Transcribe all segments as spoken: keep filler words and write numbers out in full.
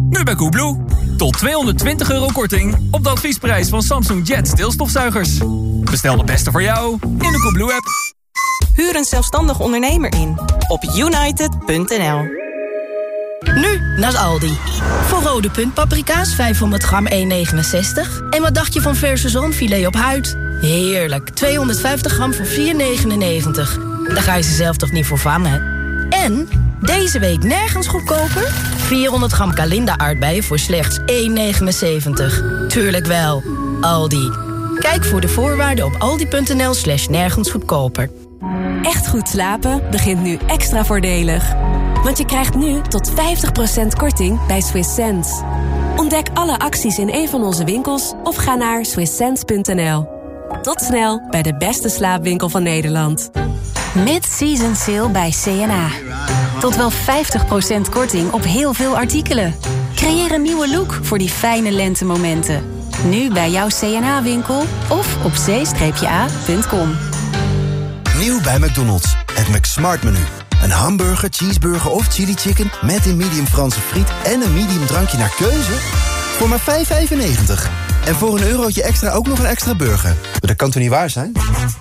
Nu bij Coolblue. Tot tweehonderdtwintig euro korting op de adviesprijs van Samsung Jet stilstofzuigers. Bestel de beste voor jou in de Coolblue-app. Huur een zelfstandig ondernemer in op united punt n l. Nu naar Aldi. Voor rode puntpaprika's vijfhonderd gram één negenenzestig. En wat dacht je van verse zalmfilet op huid? Heerlijk, tweehonderdvijftig gram voor vier negenennegentig. Daar ga je ze zelf toch niet voor vangen? En deze week nergens goedkoper? vierhonderd gram Kalinda aardbeien voor slechts één negenenzeventig. Tuurlijk wel. Aldi. Kijk voor de voorwaarden op aldi.nl slash nergens goedkoper. Echt goed slapen begint nu extra voordelig. Want je krijgt nu tot vijftig procent korting bij Swiss Sense. Ontdek alle acties in een van onze winkels of ga naar swiss sense punt n l. Tot snel bij de beste slaapwinkel van Nederland. Mid-season sale bij C en A. Tot wel vijftig procent korting op heel veel artikelen. Creëer een nieuwe look voor die fijne lentemomenten. Nu bij jouw C en A-winkel of op c a punt com. Nieuw bij McDonald's. Het McSmart-menu. Een hamburger, cheeseburger of chili chicken met een medium Franse friet en een medium drankje naar keuze voor maar vijf vijfennegentig. En voor een eurotje extra ook nog een extra burger. Dat kan toch niet waar zijn?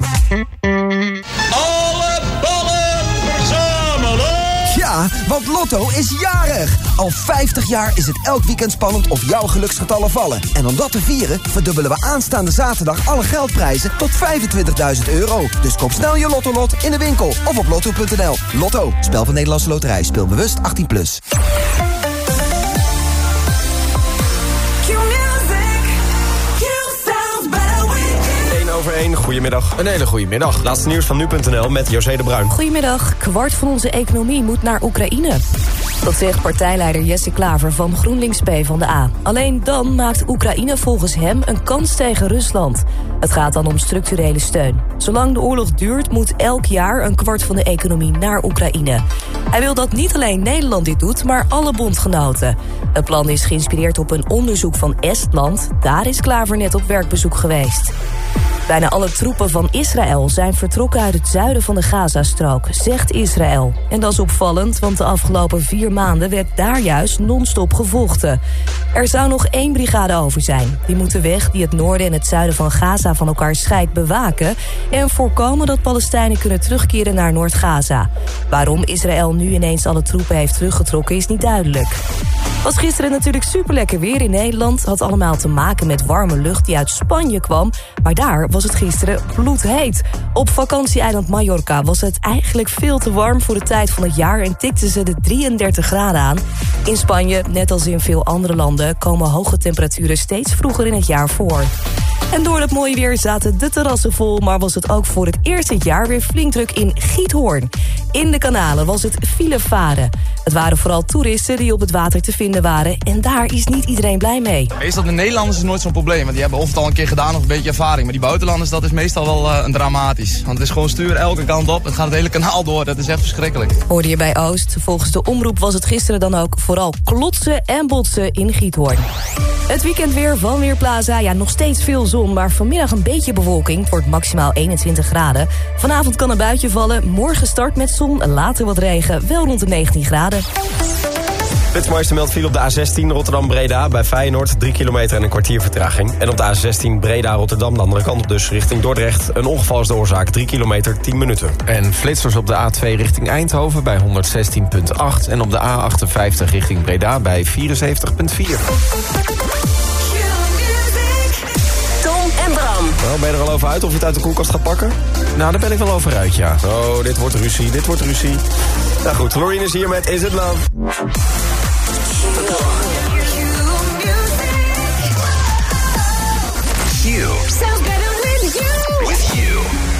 Alle ballen verzamelen! Ja, want Lotto is jarig! Al vijftig jaar is het elk weekend spannend of jouw geluksgetallen vallen. En om dat te vieren verdubbelen we aanstaande zaterdag alle geldprijzen tot vijfentwintigduizend euro. Dus koop snel je Lotto-lot in de winkel of op lotto punt n l. Lotto, spel van Nederlandse Loterij. Speel bewust achttien plus. Over één, goedemiddag. Een hele goede middag. Laatste nieuws van nu punt n l met José de Bruin. Goedemiddag. Kwart van onze economie moet naar Oekraïne. Dat zegt partijleider Jesse Klaver van GroenLinks PvdA. Alleen dan maakt Oekraïne volgens hem een kans tegen Rusland. Het gaat dan om structurele steun. Zolang de oorlog duurt moet elk jaar een kwart van de economie naar Oekraïne. Hij wil dat niet alleen Nederland dit doet, maar alle bondgenoten. Het plan is geïnspireerd op een onderzoek van Estland. Daar is Klaver net op werkbezoek geweest. Bijna alle troepen van Israël zijn vertrokken uit het zuiden van de Gazastrook, zegt Israël. En dat is opvallend, want de afgelopen vier maanden werd daar juist non-stop gevochten. Er zou nog één brigade over zijn. Die moet de weg die het noorden en het zuiden van Gaza van elkaar scheidt bewaken en voorkomen dat Palestijnen kunnen terugkeren naar Noord-Gaza. Waarom Israël nu ineens alle troepen heeft teruggetrokken is niet duidelijk. Was gisteren natuurlijk super lekker weer in Nederland. Had allemaal te maken met warme lucht die uit Spanje kwam. Maar daar was het gisteren bloedheet. Op vakantieeiland Mallorca was het eigenlijk veel te warm voor de tijd van het jaar en tikten ze de drieëndertig graden aan. In Spanje, net als in veel andere landen, komen hoge temperaturen steeds vroeger in het jaar voor. En door het mooie weer zaten de terrassen vol, maar was het ook voor het eerst dit jaar weer flink druk in Giethoorn. In de kanalen was het filevaren. Het waren vooral toeristen die op het water te vinden waren en daar is niet iedereen blij mee. Meestal de Nederlanders is nooit zo'n probleem, want die hebben of het al een keer gedaan of een beetje ervaring. Maar die buitenlanders, dat is meestal wel uh, een dramatisch. Want het is gewoon stuur elke kant op, het gaat het hele kanaal door, dat is echt verschrikkelijk. Hoorde je bij Oost. Volgens de omroep was het gisteren dan ook vooral klotsen en botsen in Giethoorn. Het weekend weer van Weerplaza, ja nog steeds veel zon, maar vanmiddag een beetje bewolking. Het wordt maximaal eenentwintig graden. Vanavond kan een buitje vallen, morgen start met zon, later wat regen, wel rond de negentien graden. Flitsmeister meldt file op de A zestien Rotterdam-Breda bij Feyenoord, drie kilometer en een kwartier vertraging. En op de A zestien Breda-Rotterdam, de andere kant op dus, richting Dordrecht. Een ongeval is de oorzaak, drie kilometer, tien minuten. En flitsers op de A twee richting Eindhoven bij honderdzestien komma acht. En op de A achtenvijftig richting Breda bij vierenzeventig komma vier. Tom en Bram. Nou, ben je er al over uit of je het uit de koelkast gaat pakken? Nou, daar ben ik wel over uit, ja. Oh, dit wordt ruzie, dit wordt ruzie. Nou goed, Loreen is hier met Is It Love. You. Sounds better with you. With you.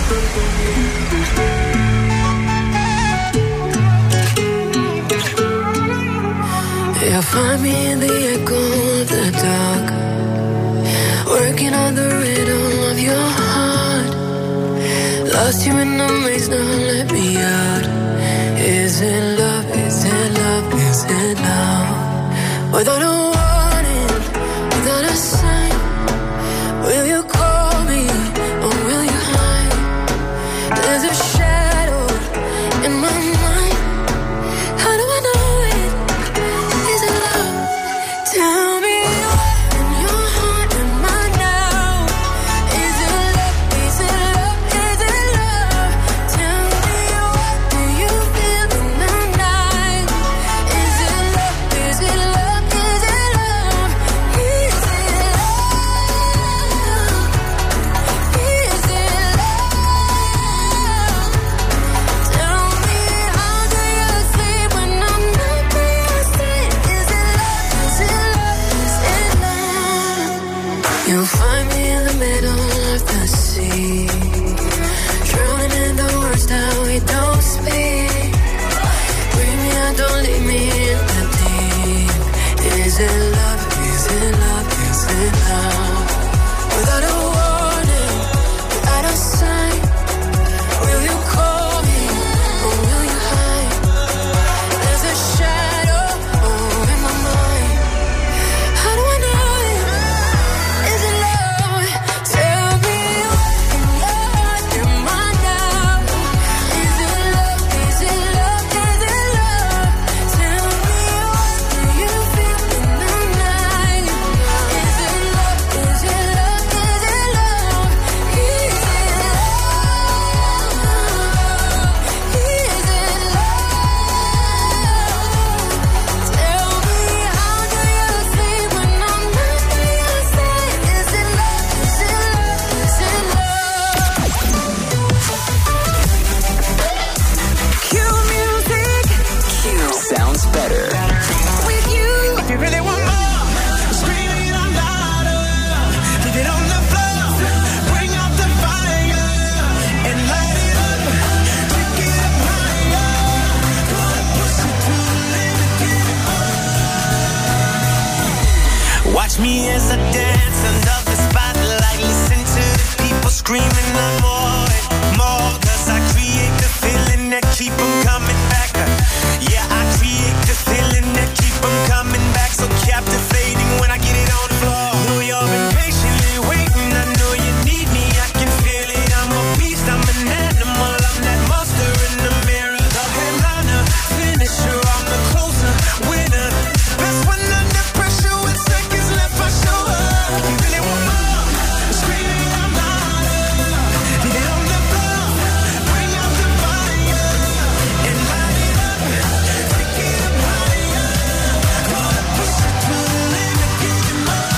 You'll find me in the echo of the dark, working on the rhythm of your heart. Lost you in the maze, now let me out. Is it love, is it love, is it love? Without a warning, without a sign, will you call me or will you hide? There's a shadow in my mind. How do I know it? Is it love? Watch me as I dance under the spotlight. Listen to the people screaming out more and more. Cause I create the feeling that keep them coming back. Yeah, I create the feeling that keep them coming back. So captivating when I get it on the floor. Know you've been patiently waiting. I know you need me. I can feel it. I'm a beast. I'm an animal. I'm that monster in the mirror. The headliner, finisher. I'm the closer, winner. Best when under pressure with seconds left. I show up. You really want more? Screaming I'm louder. Leave it on the floor. Bring out the fire and light it up. Take it up higher. Gonna push it to the limit. Give it more.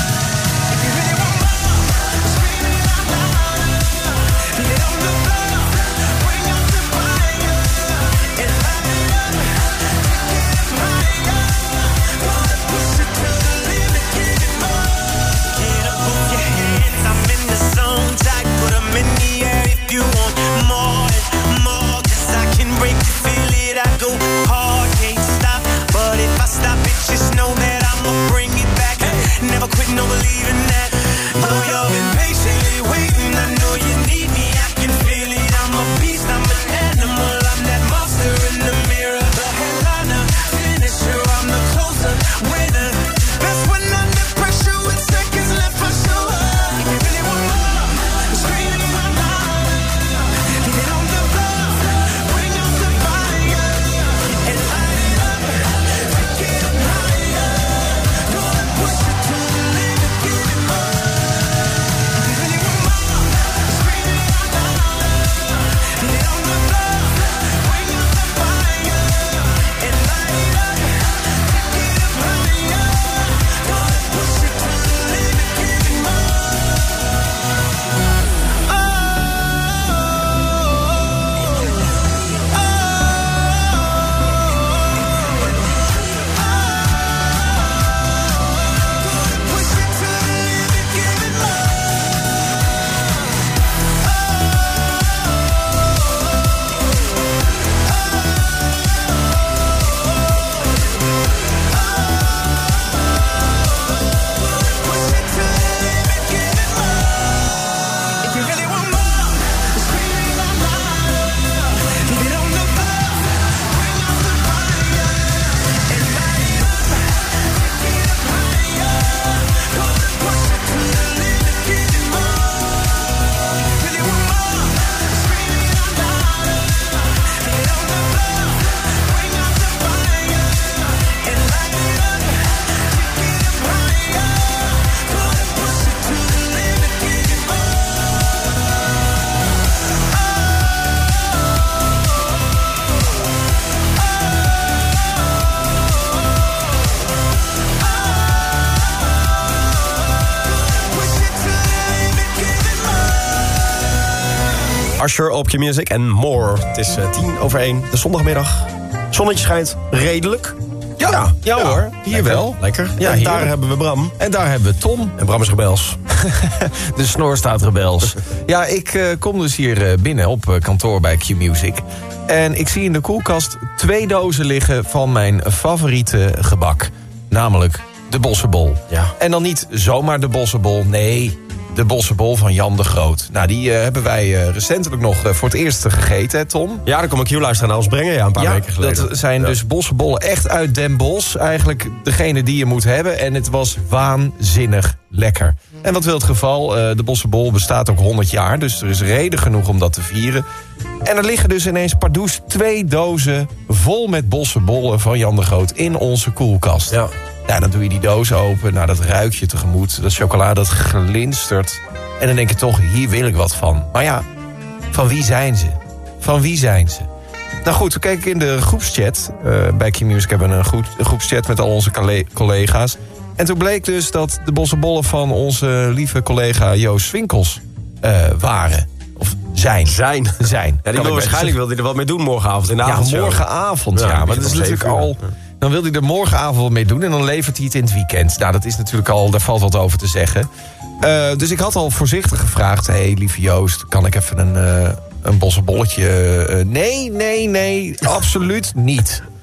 If you really want more, screaming out louder. Leave it on the floor. Bring out the fire and light it up. Take it up higher. Gonna push it to the limit. Give it more. Get up, move your hands. I'm in the zone. Tight, put 'em in the air if you want more and more. Cause I can break you, feel it. I go hard, can't stop. But if I stop it, just know that I'ma bring it back. Never quit, no believing that. Know you've been patiently waiting. I know you need me. I can feel it. I'm a beast. I'm an animal. I'm that monster in the mirror. The headliner, finisher. I'm the closer, winner. Best when under pressure with seconds left. I show up. If you really want more, screaming out louder. Leave it on the floor. Bring out the fire and light it up. Take it up higher. Gonna push it to the limit. Give it more. If you really want more, screaming out louder. Leave it on the floor. Bring out the fire and light it up. Take it up higher. Gonna push it to the limit. Give it more. Push it to the limit. Give it more. Push it to the limit. Give it more. If you really want more, screaming out louder. Leave it on the floor. Bring out the fire and light it up. Take it up higher. Gonna push it to the limit. Give it more. Really want more, screaming out louder. Leave it on the floor. Bring out the fire and light it up. Take it up higher. Gonna push it to the limit. Give it more. Push it to the limit. Give it more. Usher op je music en more. Het is uh, tien over één, de zondagmiddag. Zonnetje schijnt redelijk. Ja, ja, ja hoor, hier lekker, wel. Lekker. Ja, en hier. daar hebben we Bram. En daar hebben we Tom. En Bram is rebels. De snor staat rebels. Ja, ik uh, kom dus hier uh, binnen op uh, kantoor bij Q-Music. En ik zie in de koelkast twee dozen liggen van mijn favoriete gebak. Namelijk de bossenbol. Ja. En dan niet zomaar de bossenbol, nee, de bossenbol van Jan de Groot. Nou, die uh, hebben wij uh, recentelijk nog uh, voor het eerst gegeten, hè Tom? Ja, dan kom ik Q-luisteraar naar ons brengen, ja, een paar ja, weken geleden. dat zijn ja. dus bossenbollen echt uit Den Bosch. Eigenlijk degene die je moet hebben. En het was waanzinnig lekker. En wat wil het geval? Uh, de bossenbol bestaat ook honderd jaar. Dus er is reden genoeg om dat te vieren. En er liggen dus ineens pardoes twee dozen vol met bossenbollen van Jan de Groot in onze koelkast. Ja. Ja, dan doe je die doos open. Nou, dat ruik je tegemoet. Dat chocola, dat glinstert. En dan denk je toch, hier wil ik wat van. Maar ja, van wie zijn ze? Van wie zijn ze? Nou goed, we kijken in de groepschat. Uh, bij Q-Music hebben we een, goed, een groepschat met al onze colle- collega's. En toen bleek dus dat de bossenbollen van onze lieve collega Joost Swinkels uh, waren. Of zijn. Zijn. Zijn. Ja, die wil waarschijnlijk wil hij er wat mee doen morgenavond in de ja, avond. morgenavond, ja. ja maar dat is natuurlijk al... Dan wil hij er morgenavond mee doen en dan levert hij het in het weekend. Nou, dat is natuurlijk al, daar valt wat over te zeggen. Uh, dus ik had al voorzichtig gevraagd... hé, hey, lieve Joost, kan ik even een, uh, een bossenbolletje... Uh, nee, nee, nee, absoluut niet.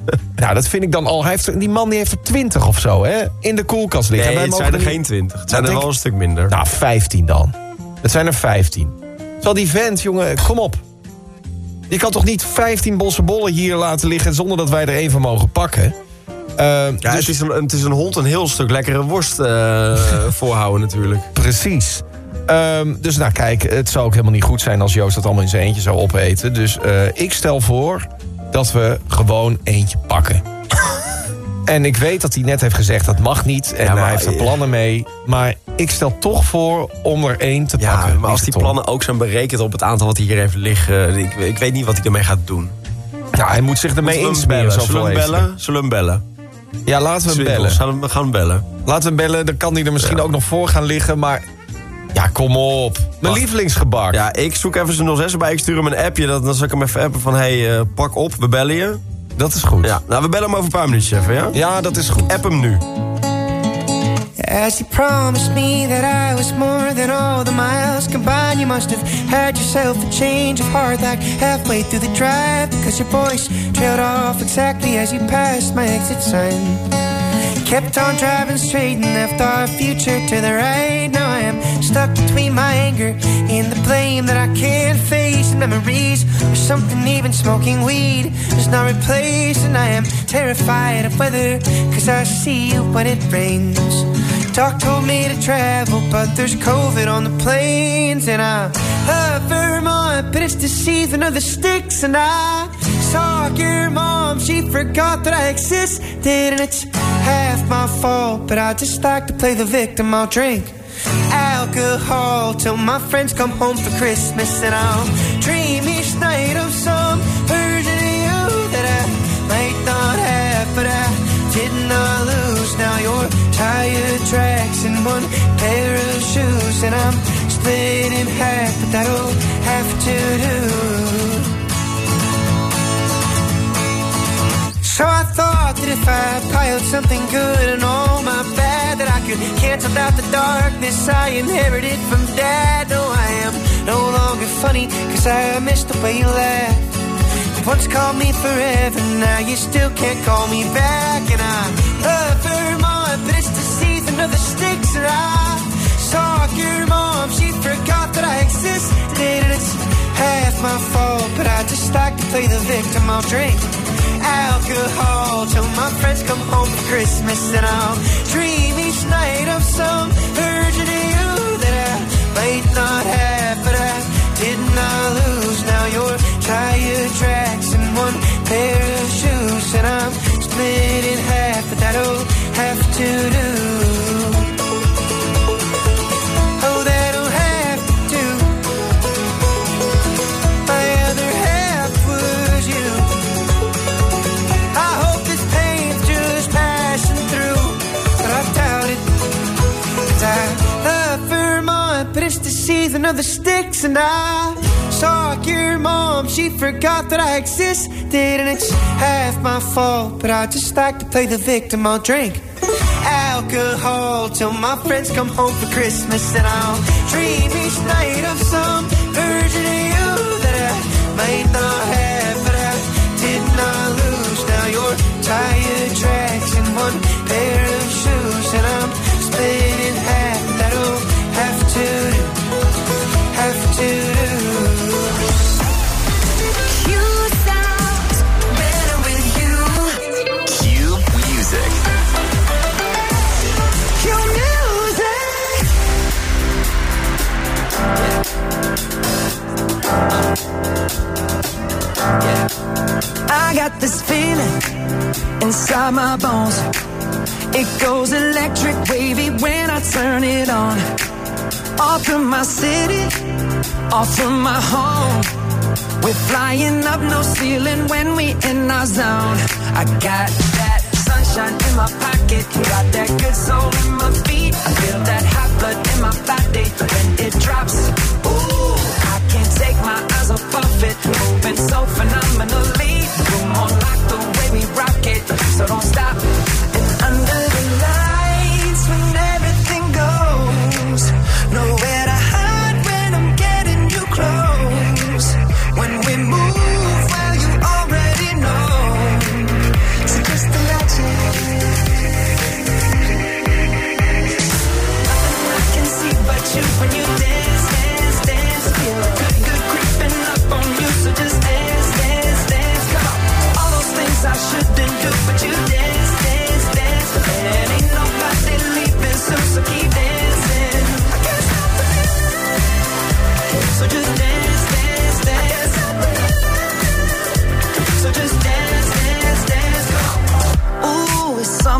Nou, dat vind ik dan al. Hij heeft, die man die heeft er twintig of zo, hè? In de koelkast liggen. Nee, Wij het mogen zijn er niet... geen twintig. Het zijn Nou, er wel denk... een stuk minder. Nou, vijftien dan. Het zijn er vijftien. Zal die vent, jongen, kom op. Je kan toch niet vijftien bosse bollen hier laten liggen zonder dat wij er één van mogen pakken? Uh, ja, dus... het, is een, het is een hond een heel stuk lekkere worst uh, voorhouden natuurlijk. Precies. Um, dus nou kijk, het zou ook helemaal niet goed zijn als Joost dat allemaal in zijn eentje zou opeten. Dus uh, ik stel voor dat we gewoon eentje pakken. En ik weet dat hij net heeft gezegd dat mag niet. En ja, maar, hij heeft er plannen mee. Maar ik stel toch voor om er één te ja, pakken. Maar als die plannen ook zijn berekend op het aantal wat hier heeft liggen... Ik, ik weet niet wat hij ermee gaat doen. Nou, hij moet zich ermee insmeren. Zullen we hem bellen? Zullen we hem bellen? Ja, laten we hem bellen. Zullen we gaan hem bellen? Laten we hem bellen. Dan kan hij er misschien ja. ook nog voor gaan liggen. Maar ja, kom op. Mijn Wacht. lievelingsgebak. Ja, ik zoek even zijn nul zes erbij. Ik stuur hem een appje. Dan zal ik hem even appen van... Hé, hey, uh, pak op. We bellen je. Dat is goed. Ja, nou, we bellen hem over een paar minuutjes even, ja? Ja, dat is goed. App hem nu. As you promised me that I was more than all the miles combined, you must have had yourself a change of heart like halfway through the drive, because your voice trailed off exactly as you passed my exit sign. Kept on driving straight and left our future to the right. Now I am stuck between my anger and the blame that I can't face. And memories or something, even smoking weed does not replace. And I am terrified of weather, cause I see you when it rains. Doc told me to travel, but there's COVID on the planes. And I love Vermont, but it's the season of the sticks. And I saw your mom, she forgot that I existed. And it's half my fault, but I just like to play the victim. I'll drink alcohol till my friends come home for Christmas. And I'll dream each night of some version of you that I might not have, but I did not lose. Now you're tire tracks and one pair of shoes, and I'm split in half, but that'll have to do. So I thought that if I piled something good and all my bad, that I could cancel out the darkness I inherited from Dad. No, I am no longer funny, cause I missed the way you laughed. You once called me forever, now you still can't call me back. And I love Vermont, but it's the season of the sticks. And I saw your mom, she forgot that I existed. And it's half my fault, but I just like to play the victim. I'll drink alcohol till my friends come home for Christmas. And I'll dream each night of some version of you that I might not have, but I did not lose. Now you're tire tracks and one pair of shoes, and I'm split in half, but that'll have to do. Oh, that'll have to do. My other half was you. I hope this pain's just passing through, but I doubt it. 'Cause I love Vermont, but it's the season of the sticks. And I saw your mom, she forgot that I existed. And it's half my fault, but I just like to play the victim. I'll drink alcohol till my friends come home for Christmas. And I'll dream each night of some version of you that I might not have, but I did not lose. Now you're tire tracks and one pair of shoes, and I'm split in half. That'll have to do, have to do. I got this feeling inside my bones. It goes electric wavy when I turn it on. Off from my city, off from my home. We're flying up, no ceiling when we in our zone. I got that sunshine in my pocket, got that good soul in my feet. I feel that hot blood in my body when it drops. Ooh, I can't take my eyes off of it, moving so phenomenally. Room on lock, the way we rock it, so don't stop. And under the lights, when everything goes, nowhere to hide when I'm getting you close. When we move, well, you already know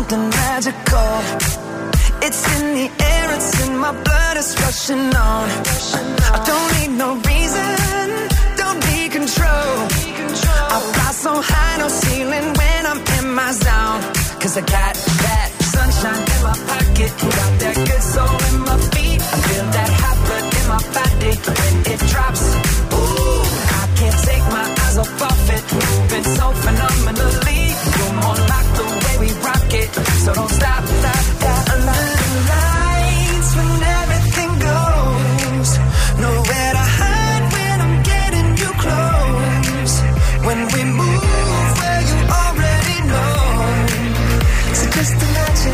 something magical. It's in the air, it's in my blood, it's rushing on. I don't need no reason, don't need control. I fly so high, no ceiling when I'm in my zone. Cause I got that sunshine in my pocket, got that good soul in my feet. I feel that hot blood in my body when it drops. Ooh, I can't take my eyes off of it, moving so phenomenally. You're more like the way we rock it, so don't stop, stop, stop. Under the lights when everything goes, nowhere to hide when I'm getting you close. When we move where you already know, so just imagine.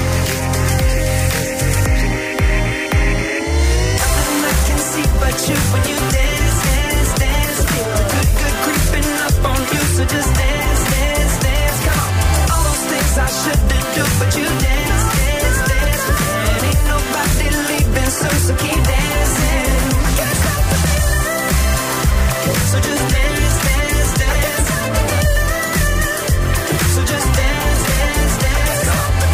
Nothing I can see but you when you dance, dance, dance. Feel the good, good creeping up on you, so just dance, dance, dance. Come on, all those things I shouldn't do, but you dance, dance, dance. And ain't nobody leaving soon, so keep dancing. Can't stop the feeling, so just dance, dance, dance. So just dance, dance, dance.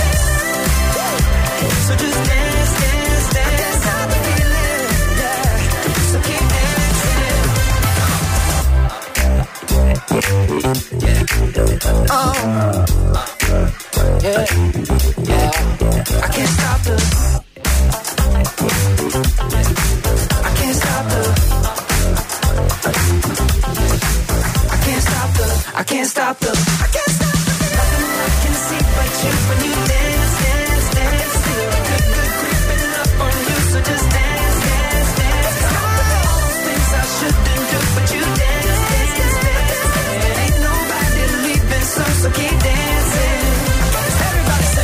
So just dance, dance, dance. Stop the feeling, yeah. So keep dancing. Oh, yeah, yeah. I can't stop the. I can't stop the. I can't stop the. I can't stop the. I can't stop the. Nothing I can see but you when you dance, dance, dance. Feel the good, good creeping up on you, so just dance, dance, dance. All those things I shouldn't do, but you dance, dance, dance. And ain't nobody leaving soon, so keep dancing. Everybody say.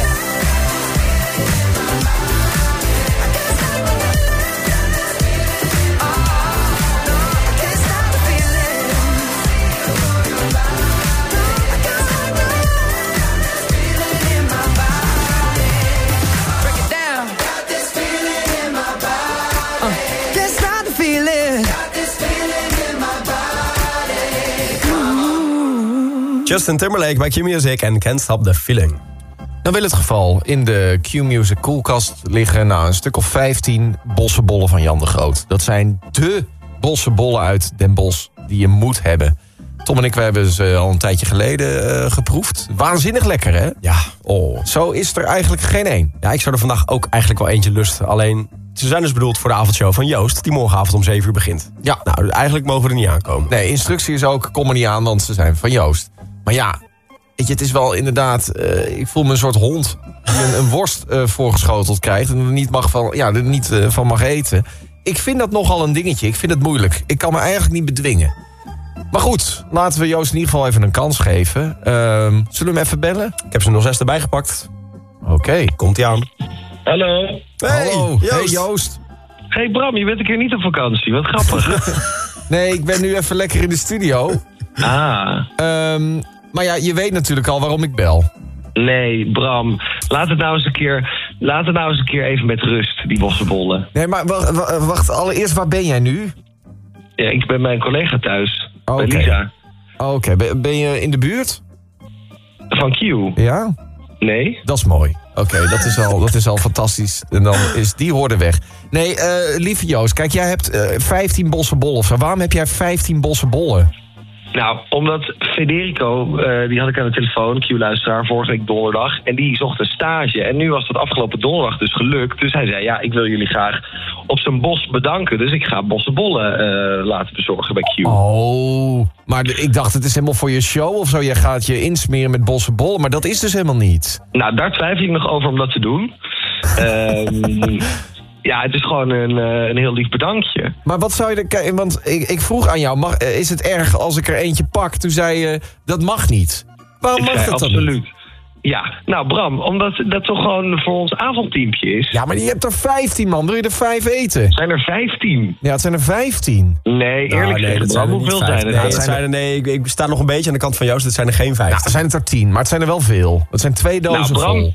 Justin Timberlake bij Q-Music en Can't Stop the Feeling. Dan wil het geval in de Q-Music koelkast liggen nou, een stuk of vijftien bossenbollen van Jan de Groot. Dat zijn dé bossenbollen uit Den Bosch die je moet hebben. Tom en ik we hebben ze al een tijdje geleden uh, geproefd. Waanzinnig lekker, hè? Ja. Oh. Zo is er eigenlijk geen één. Ja, ik zou er vandaag ook eigenlijk wel eentje lusten. Alleen, ze zijn dus bedoeld voor de avondshow van Joost, die morgenavond om zeven uur begint. Ja. Nou, dus eigenlijk mogen we er niet aankomen. Nee, instructie is ook, kom er niet aan, want ze zijn van Joost. Maar ja, weet je, het is wel inderdaad, uh, ik voel me een soort hond die een, een worst uh, voorgeschoteld krijgt en er niet, mag van, ja, er niet uh, van mag eten. Ik vind dat nogal een dingetje. Ik vind het moeilijk. Ik kan me eigenlijk niet bedwingen. Maar goed, laten we Joost in ieder geval even een kans geven. Uh, zullen we hem even bellen? Ik heb ze nul zes erbij gepakt. Oké. Okay. Komt-ie aan. Hallo. Hey, Hallo. Joost. Hey Joost. Hey Bram, je bent een keer niet op vakantie. Wat grappig. Nee, ik ben nu even lekker in de studio. Ah. Um, maar ja, je weet natuurlijk al waarom ik bel. Nee, Bram. Laat het nou eens een keer, laat het nou eens een keer even met rust, die bossenbollen. Nee, maar wacht, wacht, allereerst, waar ben jij nu? Ja, ik ben bij een collega thuis. Okay. Bij Lisa. Oké, okay. ben, ben je in de buurt? Van Q? Ja? Nee. Dat is mooi. Oké, okay, dat is al, dat is al fantastisch. En dan is die hoorde weg. Nee, uh, lieve Joost, kijk, jij hebt uh, vijftien bossenbollen of zo. Waarom heb jij vijftien bossenbollen? Nou, omdat Federico, uh, die had ik aan de telefoon, Q-luisteraar, vorige week donderdag. En die zocht een stage. En nu was dat afgelopen donderdag dus gelukt. Dus hij zei, ja, ik wil jullie graag op zijn bos bedanken. Dus ik ga bossenbollen uh, laten bezorgen bij Q. Oh, maar ik dacht, het is helemaal voor je show of zo. Je gaat je insmeren met bossenbollen, maar dat is dus helemaal niet. Nou, daar twijfel ik nog over om dat te doen. um, Ja, het is gewoon een, uh, een heel lief bedankje. Maar wat zou je er... Want ik, ik vroeg aan jou, mag, is het erg als ik er eentje pak? Toen zei je, dat mag niet. Waarom ik mag dat dan absoluut. niet? Ja, nou Bram, omdat dat toch gewoon voor ons avondteampje is. Ja, maar je hebt er vijftien, man. Wil je er vijf eten? Zijn er vijftien? Ja, het zijn er vijftien. Nee, eerlijk nou, nee, gezegd, Bram, hoeveel zijn er? Nee, het zijn er, nee ik, ik sta nog een beetje aan de kant van Joost. Het zijn er geen vijftien. Nou, er zijn het er tien, maar het zijn er wel veel. Het zijn twee dozen nou, Bram, vol.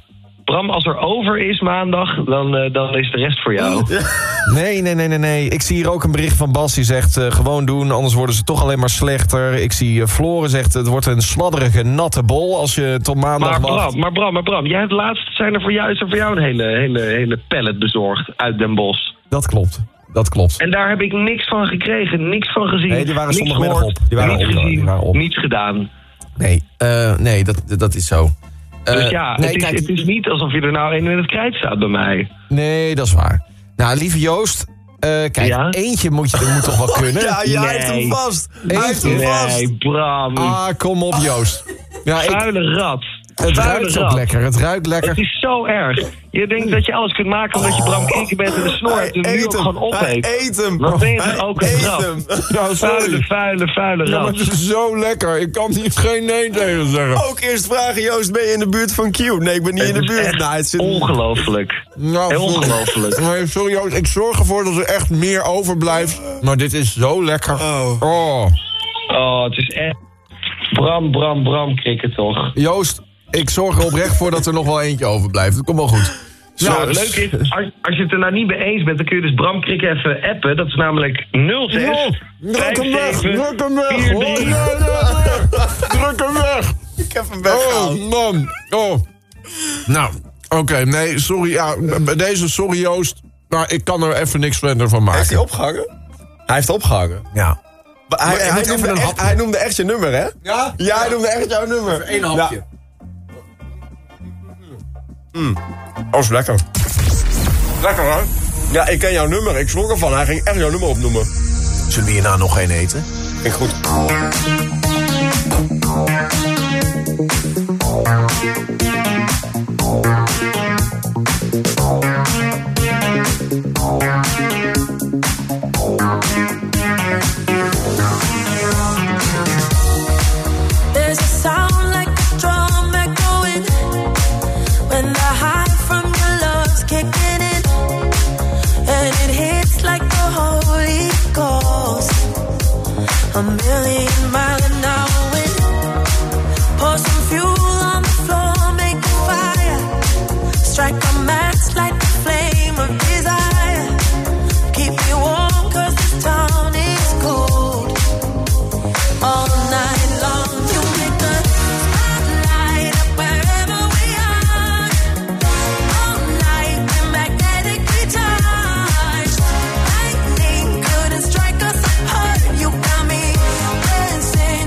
Bram, als er over is maandag, dan, uh, dan is de rest voor jou. Nee, nee, nee, nee, nee. Ik zie hier ook een bericht van Bas die zegt... Uh, gewoon doen, anders worden ze toch alleen maar slechter. Ik zie uh, Floren zegt... het wordt een sladderige, natte bol als je tot maandag maar wacht. Bram, maar Bram, maar Bram, jij hebt laatst zijn er voor jou, is er voor jou een hele, hele, hele pallet bezorgd uit Den Bosch. Dat klopt, dat klopt. En daar heb ik niks van gekregen, niks van gezien. Nee, die waren niks zondagmiddag gehoord, op. Die waren niets op, gezien, die waren op. niets gedaan. Nee, uh, nee dat, dat is zo. Uh, dus ja, nee, het, is, kijk, het is niet alsof je er nou een in het krijt staat bij mij. Nee, dat is waar. Nou, lieve Joost... Uh, kijk, ja? eentje moet je moet toch wel kunnen? Ja, jij nee. heeft hem vast. Hij heeft hem vast. Nee, Bram. Ah, kom op, Joost. Ja, Vuile ik... rat. Het Vuile ruikt rat. ook lekker, het ruikt lekker. Het is zo erg. Je denkt dat je alles kunt maken omdat je Bram Krikke bent en de snor hebt en nu ook gewoon opeet. Eet hem. Dan ben je toch ook een grap. Nou, vuile, vuile, vuile rat. Ja, maar het is zo lekker. Ik kan hier geen nee tegen zeggen. Ook eerst vragen, Joost, ben je in de buurt van Q? Nee, ik ben niet het in de buurt. Echt nou, het zit... ongelooflijk. Nou, Heel ongelooflijk. Nee, sorry Joost, ik zorg ervoor dat er echt meer overblijft. Maar dit is zo lekker. Oh. Oh, oh het is echt... Bram, Bram, Bram Krikke toch. Joost... Ik zorg er oprecht voor dat er nog wel eentje overblijft. Dat komt wel goed. Zo, nou, het leuke is, als, als je het er nou niet mee eens bent... dan kun je dus Bram Krikke even appen. Dat is namelijk nul zes... No, druk hem weg, druk hem weg. vier drie Oh, nee, nee, nee. Druk hem weg. Ik heb hem weggehaald. Oh, man. Oh. Nou, oké, okay, nee, sorry. Ja, bij deze, sorry Joost. Maar ik kan er even niks verder van maken. Heeft hij opgehangen? Hij heeft opgehangen. Ja. Hij, hij, hij, noemde echt, hij noemde echt je nummer, hè? Ja? Ja, hij noemde echt jouw nummer. Eén hapje. Ja. Mm. Oh, is lekker. Lekker, hè? Ja, ik ken jouw nummer. Ik schrok ervan. Hij ging echt jouw nummer opnoemen. Zullen we hierna nog één eten? Vind ik goed. There's a sound like a drum echoing when the high from your love's kicking in, and it hits like the Holy Ghost. A million mile an hour wind. Pour some fuel on the floor, make a fire. Strike a match, light the flame of desire. Keep me warm 'cause this town is cold. All night long you make the spotlight up wherever we are. All night we're magnetically charged. Lightning couldn't strike us apart. You got me dancing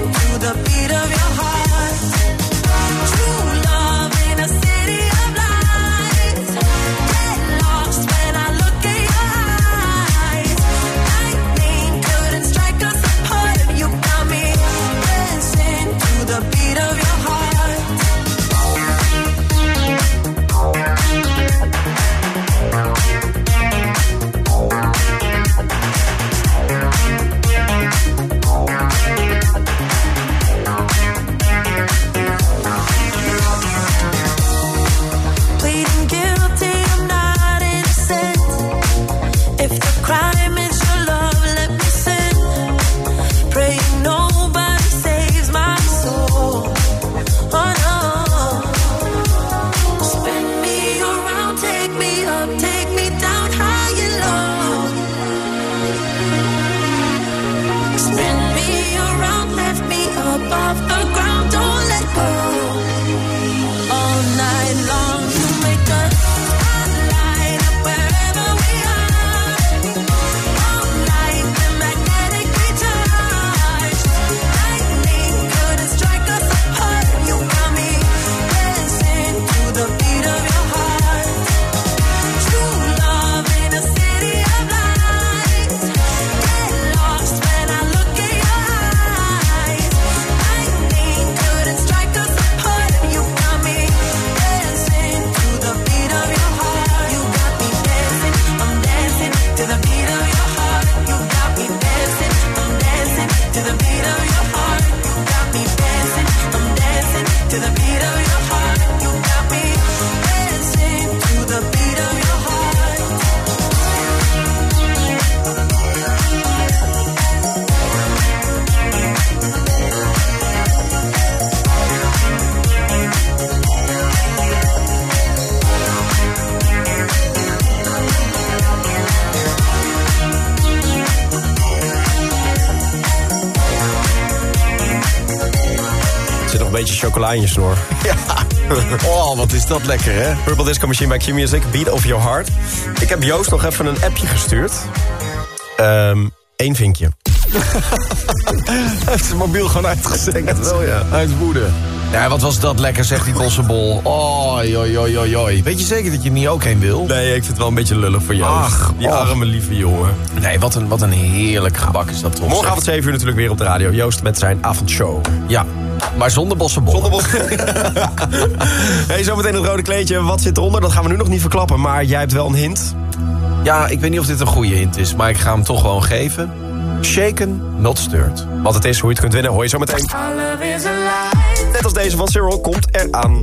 beetje chocola in je snor. Ja. Oh, wat is dat lekker, hè? Purple Disco Machine bij Q-Music, Beat of Your Heart. Ik heb Joost nog even een appje gestuurd. Um, Eén vinkje. Hij heeft zijn mobiel gewoon uitgezet. Het wel, ja. Uit woede. Ja, wat was dat lekker, zegt die bossenbol. Oi, oi, oi, oi, oi. Weet je zeker dat je er niet ook heen wil? Nee, ik vind het wel een beetje lullig voor jou. Ach, die oh. arme lieve jongen. Nee, wat een, wat een heerlijk gebak is dat toch. Morgenavond zeven uur natuurlijk weer op de radio. Joost met zijn avondshow. Ja, maar zonder bossenbol. Zonder bossenbol. Hey, zometeen het rode kleedje. Wat zit eronder? Dat gaan we nu nog niet verklappen. Maar jij hebt wel een hint. Ja, ik weet niet of dit een goede hint is, maar ik ga hem toch gewoon geven. Shaken, not stirred. Wat het is, hoe je het kunt winnen, hoor je zo meteen. Net als deze van Cyril komt eraan.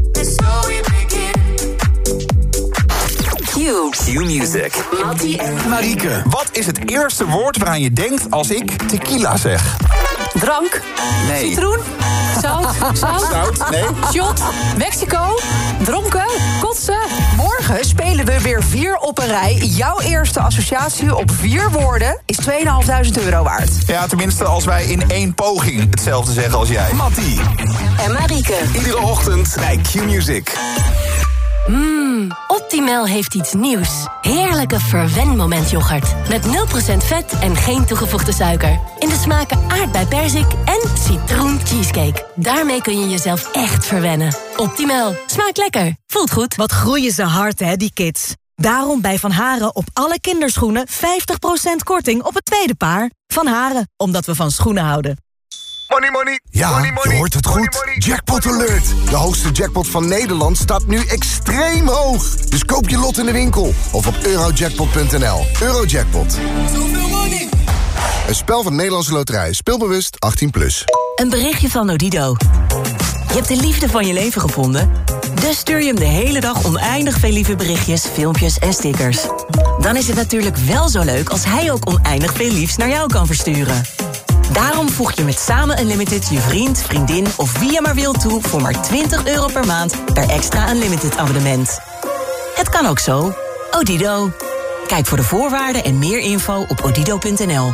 Q. Q-Music. Mattie en Marieke, wat is het eerste woord waaraan je denkt als ik tequila zeg? Drank. Nee. Citroen. Zout. Zout. Zout, nee. Shot. Mexico. Dronken. Kotsen. Morgen spelen we weer vier op een rij. Jouw eerste associatie op vier woorden is tweeduizend euro waard. Ja, tenminste als wij in één poging hetzelfde zeggen als jij. Mattie. En Marieke. Iedere ochtend bij Q-Music. Mmm, Optimal heeft iets nieuws. Heerlijke verwenmomentyoghurt. Met nul procent vet en geen toegevoegde suiker. In de smaken aardbei perzik en citroen cheesecake. Daarmee kun je jezelf echt verwennen. Optimal. Smaakt lekker. Voelt goed. Wat groeien ze hard, hè, die kids. Daarom bij Van Haren op alle kinderschoenen vijftig procent korting op het tweede paar. Van Haren, omdat we van schoenen houden. Money, money. Ja, money, money. Je hoort het goed. Money, money. Jackpot alert. De hoogste jackpot van Nederland staat nu extreem hoog. Dus koop je lot in de winkel of op eurojackpot punt n l. Eurojackpot. Zoveel money. Een spel van Nederlandse Loterij. Speelbewust achttien plus. Een berichtje van Odido. Je hebt de liefde van je leven gevonden? Dus stuur je hem de hele dag oneindig veel lieve berichtjes, filmpjes en stickers. Dan is het natuurlijk wel zo leuk als hij ook oneindig veel liefs naar jou kan versturen. Daarom voeg je met Samen Unlimited je vriend, vriendin of wie je maar wilt toe voor maar twintig euro per maand per extra Unlimited abonnement. Het kan ook zo. Odido. Kijk voor de voorwaarden en meer info op odido punt n l.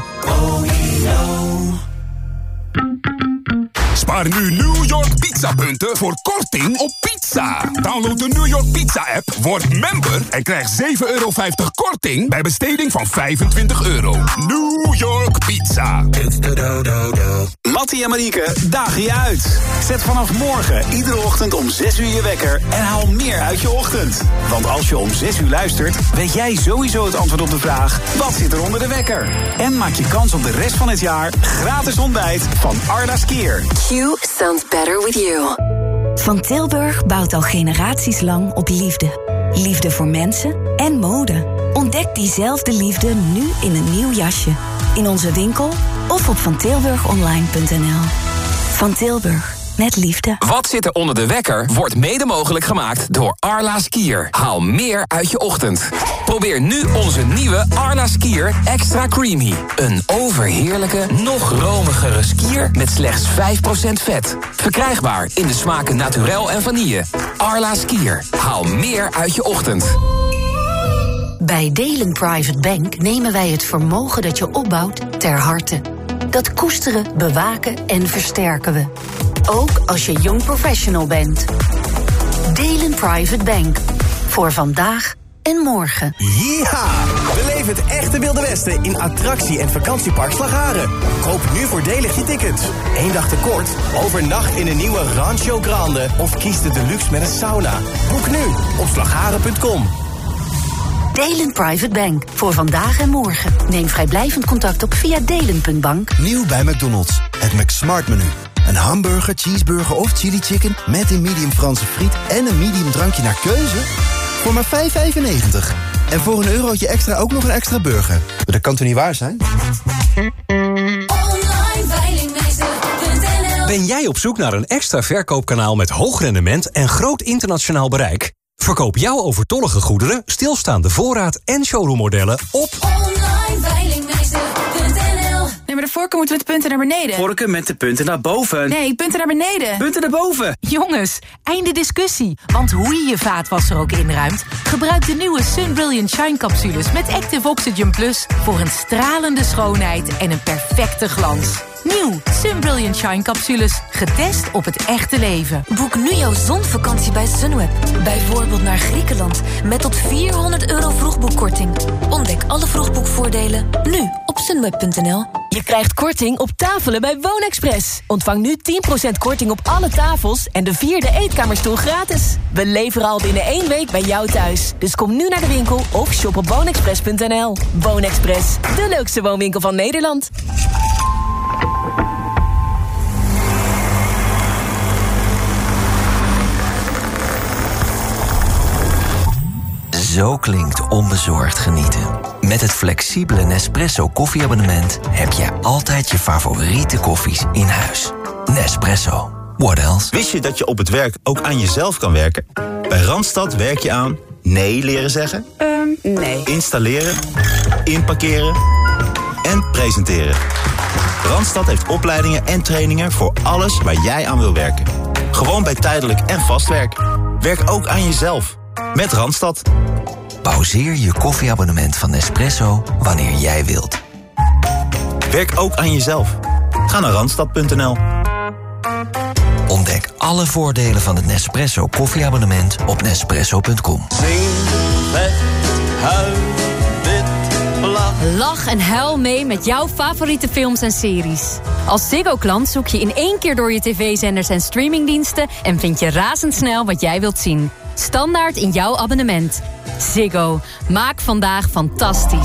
Spaar nu New York Pizza punten voor korting op pizza. Download de New York Pizza app, word member en krijg zeven euro vijftig korting bij besteding van vijfentwintig euro. New York Pizza. Mattie en Marieke dagen je uit. Zet vanaf morgen iedere ochtend om zes uur je wekker en haal meer uit je ochtend. Want als je om zes uur luistert, weet jij sowieso het antwoord op de vraag: wat zit er onder de wekker? En maak je kans op de rest van het jaar gratis ontbijt van Arla Skier. Q sounds better with you. Van Tilburg bouwt al generaties lang op liefde. Liefde voor mensen en mode. Ontdek diezelfde liefde nu in een nieuw jasje. In onze winkel of op van tilburg online punt n l. Van Tilburg, met liefde. Wat zit er onder de wekker wordt mede mogelijk gemaakt door Arla Skier. Haal meer uit je ochtend. Probeer nu onze nieuwe Arla Skier Extra Creamy. Een overheerlijke, nog romigere skier met slechts vijf procent vet. Verkrijgbaar in de smaken naturel en vanille. Arla Skier. Haal meer uit je ochtend. Bij Delen Private Bank nemen wij het vermogen dat je opbouwt ter harte. Dat koesteren, bewaken en versterken we. Ook als je jong professional bent. Delen Private Bank. Voor vandaag en morgen. Ja! Beleef het echte Wilde Westen in attractie- en vakantiepark Slagharen. Koop nu voordelig je tickets. Eén dag te kort, overnacht in een nieuwe Rancho Grande of kies de deluxe met een sauna. Boek nu op slagharen punt com. Delen Private Bank. Voor vandaag en morgen. Neem vrijblijvend contact op via delen punt bank. Nieuw bij McDonald's. Het McSmart menu. Een hamburger, cheeseburger of chili chicken met een medium Franse friet en een medium drankje naar keuze voor maar vijf vijfennegentig. En voor een eurotje extra ook nog een extra burger. Dat kan toch niet waar zijn? Ben jij op zoek naar een extra verkoopkanaal met hoog rendement en groot internationaal bereik? Verkoop jouw overtollige goederen, stilstaande voorraad en showroommodellen op online veilingmeester punt n l. Nee, maar de vorken moeten met de punten naar beneden. Vorken met de punten naar boven. Nee, punten naar beneden. Punten naar boven. Jongens, einde discussie. Want hoe je je vaatwasser ook inruimt, gebruik de nieuwe Sun Brilliant Shine capsules met Active Oxygen Plus voor een stralende schoonheid en een perfecte glans. Nieuw, Sun Brilliant Shine capsules. Getest op het echte leven. Boek nu jouw zonvakantie bij Sunweb. Bijvoorbeeld naar Griekenland. Met tot vierhonderd euro vroegboekkorting. Ontdek alle vroegboekvoordelen nu op sunweb punt n l. Je krijgt korting op tafelen bij WoonExpress. Ontvang nu tien procent korting op alle tafels en de vierde eetkamerstoel gratis. We leveren al binnen één week bij jou thuis. Dus kom nu naar de winkel of shop op woonexpress punt n l. WoonExpress, de leukste woonwinkel van Nederland. Zo klinkt onbezorgd genieten. Met het flexibele Nespresso koffieabonnement heb je altijd je favoriete koffies in huis. Nespresso. What else? Wist je dat je op het werk ook aan jezelf kan werken? Bij Randstad werk je aan nee leren zeggen. Um, nee. Installeren. Inparkeren. En presenteren. Randstad heeft opleidingen en trainingen voor alles waar jij aan wil werken. Gewoon bij tijdelijk en vast werk. Werk ook aan jezelf. Met Randstad. Pauzeer je koffieabonnement van Nespresso wanneer jij wilt. Werk ook aan jezelf. Ga naar randstad punt n l. Ontdek alle voordelen van het Nespresso koffieabonnement op nespresso punt com. Lach en huil mee met jouw favoriete films en series. Als Ziggo-klant zoek je in één keer door je tv-zenders en streamingdiensten en vind je razendsnel wat jij wilt zien. Standaard in jouw abonnement. Ziggo. Maak vandaag fantastisch.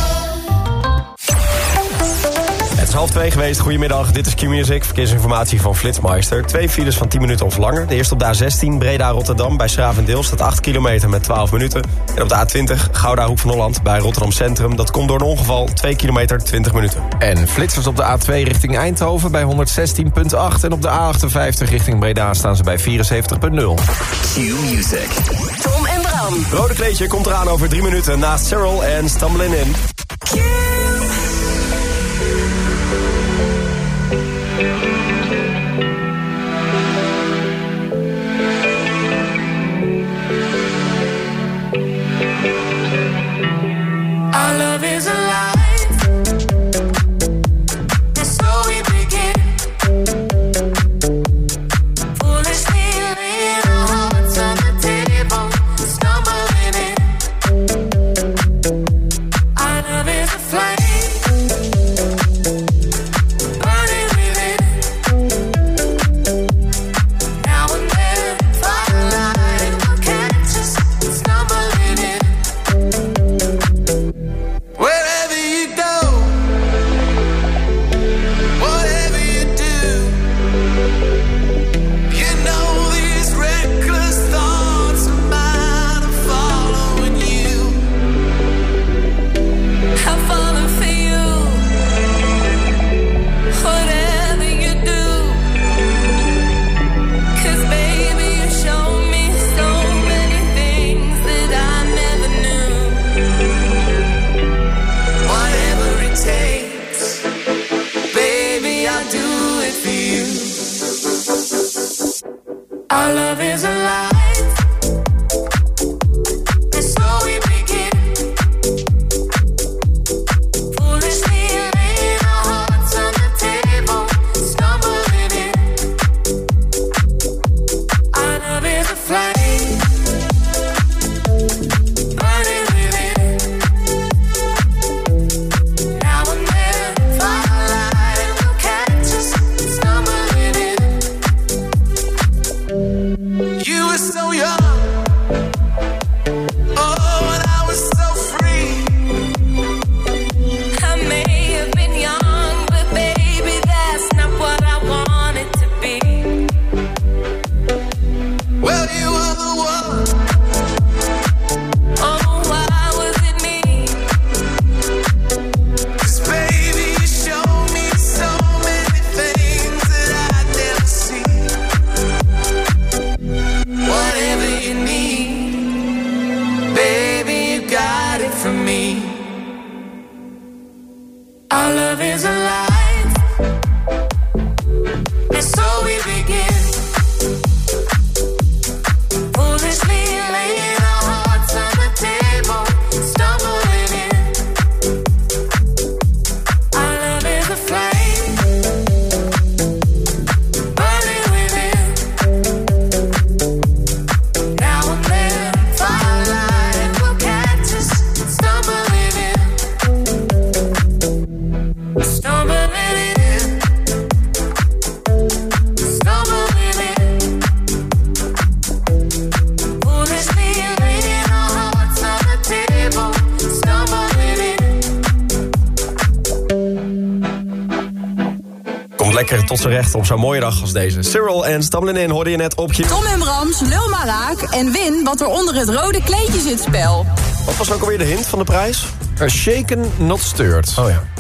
Het is half twee geweest. Goedemiddag, dit is Q-Music. Verkeersinformatie van Flitsmeister. Twee files van tien minuten of langer. De eerste op de A zestien, Breda-Rotterdam. Bij Schravendeel staat acht kilometer met twaalf minuten. En op de A twintig, Gouda Hoek van Holland. Bij Rotterdam Centrum. Dat komt door een ongeval. twee kilometer, twintig minuten. En flitsers op de A twee richting Eindhoven bij honderdzestien komma acht. En op de A achtenvijftig richting Breda staan ze bij vierenzeventig komma nul. Q-Music. Tom en Bram. Rode kleedje komt eraan over drie minuten. Naast Cyril en Stumbling In. Our love is alive. That's how we begin. Foolishly laying our hearts on the table, stumbling in. Our love is a flight. lekker tot zijn recht op zo'n mooie dag als deze. Cyril en Stamlin in hoorde je net op je... Tom en Brams, lul maar raak en win wat er onder het rode kleedje zit spel. Wat was ook alweer de hint van de prijs? Uh, shaken, not stirred. Oh ja.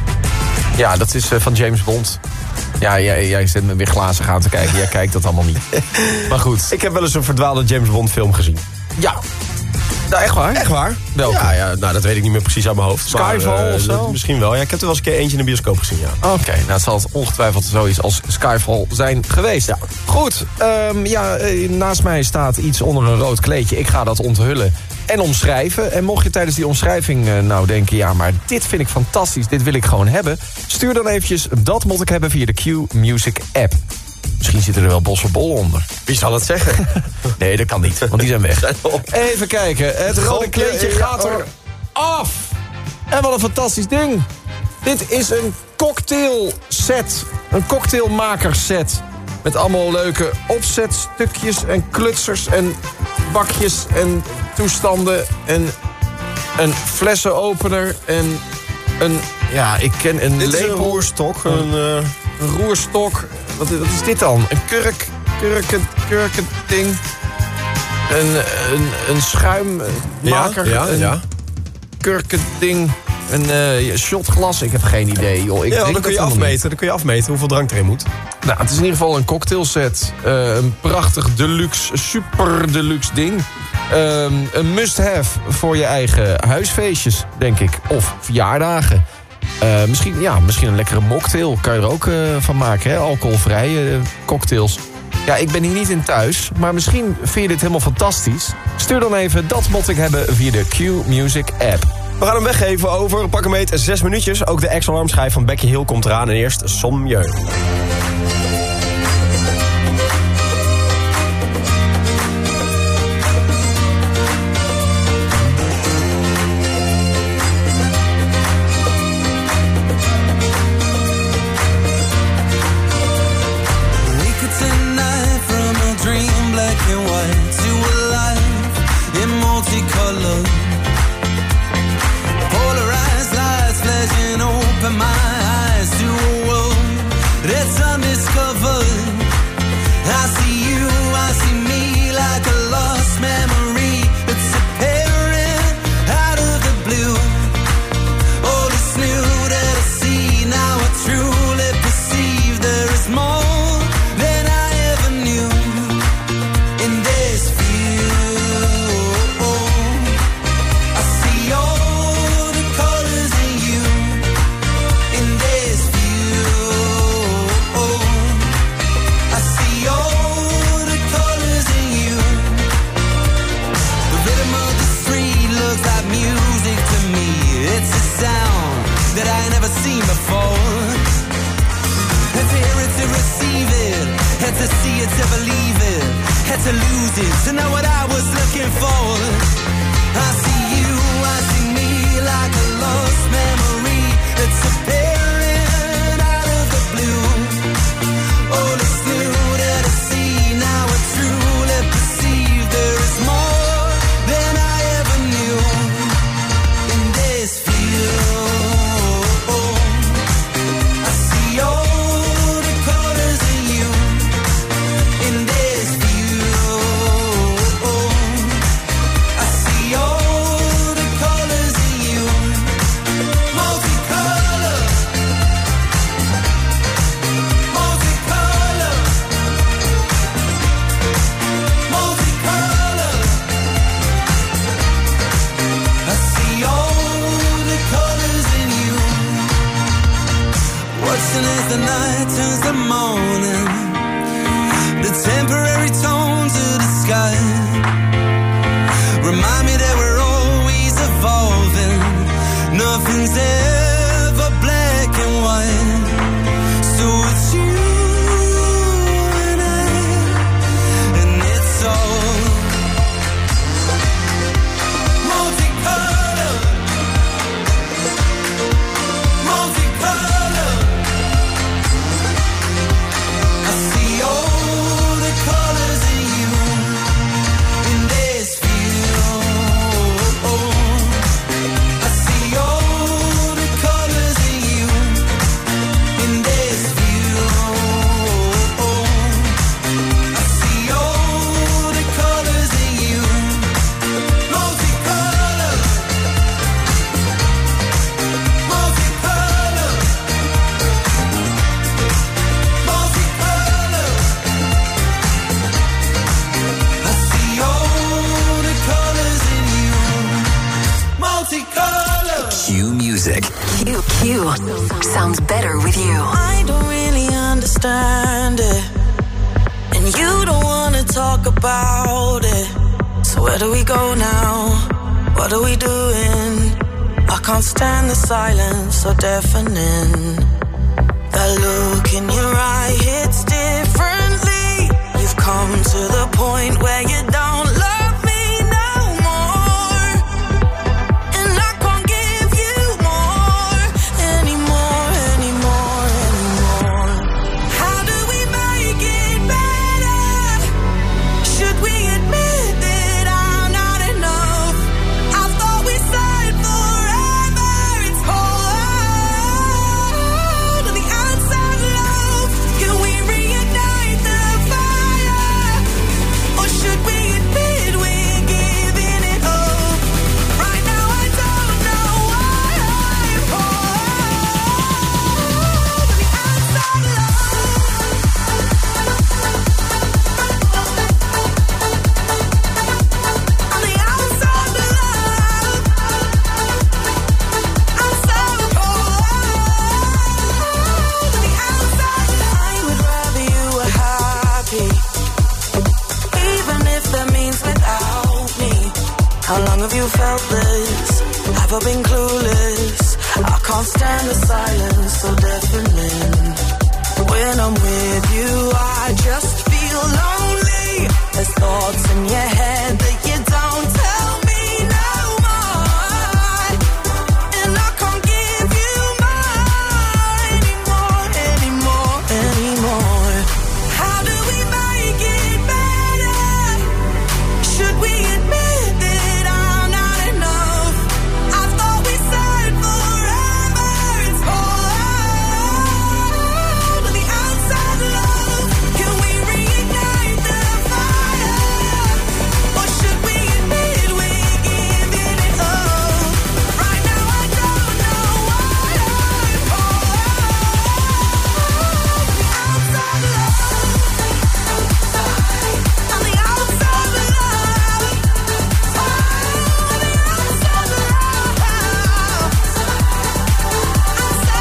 Ja, dat is uh, van James Bond. Ja, jij, jij zit me weer glazen aan te kijken. Jij kijkt dat allemaal niet. Maar goed. Ik heb wel eens een verdwaalde James Bond film gezien. Ja. Nou, echt waar? Echt waar? Welke? Ja, ja, nou, dat weet ik niet meer precies uit mijn hoofd. Skyfall maar, uh, of zo? Misschien wel. Ja, ik heb er wel eens een keer eentje in de bioscoop gezien, ja. Oké, okay, nou het zal het ongetwijfeld zoiets als Skyfall zijn geweest. Ja. Goed, um, ja, naast mij staat iets onder een rood kleedje. Ik ga dat onthullen en omschrijven. En mocht je tijdens die omschrijving uh, nou denken... ja, maar dit vind ik fantastisch, dit wil ik gewoon hebben... stuur dan eventjes dat moet ik hebben via de Q Music app. Misschien zitten er wel bossenbollen onder. Wie zal het zeggen? Nee, dat kan niet, want die zijn weg. Even kijken, het rode kleedje gaat er af. En wat een fantastisch ding. Dit is een cocktailset. Een cocktailmakerset. Met allemaal leuke opzetstukjes en klutsers en bakjes en toestanden. En een flessenopener en een... Ja, ik ken een dit lepel. Is een roerstok. Een, uh... een roerstok. Wat, wat is dit dan? Een kurk, kurken, kurken ding. Een, een, een schuimmaker. Ja, ja, een ja. kurken ding. Een uh, shotglas. Ik heb geen idee, joh. Ik ja, denk dan kun je afmeten. Dan kun je afmeten hoeveel drank erin moet. Nou, het is in ieder geval een cocktailset. Uh, een prachtig deluxe, super deluxe ding. Um, een must-have voor je eigen huisfeestjes, denk ik. Of verjaardagen. Uh, misschien, ja, misschien een lekkere mocktail kan je er ook uh, van maken, hè? Alcoholvrije uh, cocktails. Ja, ik ben hier niet in thuis, maar misschien vind je dit helemaal fantastisch. Stuur dan even dat moet ik hebben via de Q Music app. We gaan hem weggeven over pak een meet zes minuutjes. Ook de ex-alarmschijf van Becky Hill komt eraan. En eerst Sommieu. I Q-Music. Q, Q sounds better with you. I don't really understand it, and you don't wanna talk about it. So where do we go now? What are we doing? I can't stand the silence so deafening. That look in your eye hits differently. You've come to the point where you don't love me no more, and I can't give you more, anymore, anymore, anymore. How do we make it better? Should we admit that I'm not enough? I thought we said forever. It's cold on the outside, love. Can we reignite the fire? Or should we admit we're giving it up? Right now I don't know why I'm cold on the outside, love. On the outside, love. I'm so cold on the outside. I would rather you were happy, even if that means without me. How long have you felt this? Have I been clueless? I can't stand the silence so deafening. When I'm with you, I just feel lonely. There's thoughts in your head that you don't tell me no more, and I can't give you more anymore, anymore, anymore. How do we make it better? Should we admit that I'm not enough? I thought we said forever. It's cold on the outside, love. Can we reignite the fire? Or should we admit we're giving it up? Right now I don't know why I'm cold on the outside, love. On the outside, love. On the outside, love. I'm so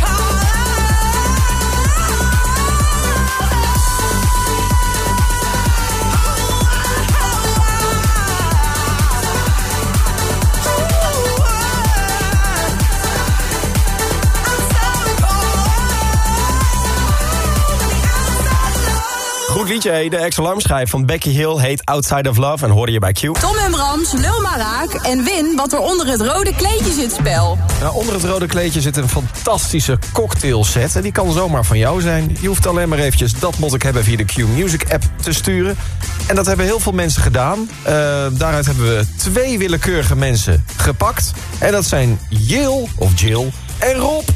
Goed liedje, hey. De ex-alarmschijf van Becky Hill heet Outside of Love en hoorde je bij Q. Tom en Brams, lul maar raak en win wat er onder het rode kleedje zit spel. Nou, onder het rode kleedje zit een fantastische cocktailset. En die kan zomaar van jou zijn. Je hoeft alleen maar eventjes dat moet ik hebben via de Q-Music app te sturen. En dat hebben heel veel mensen gedaan. Uh, daaruit hebben we twee willekeurige mensen gepakt. En dat zijn Jill, of Jill, en Rob.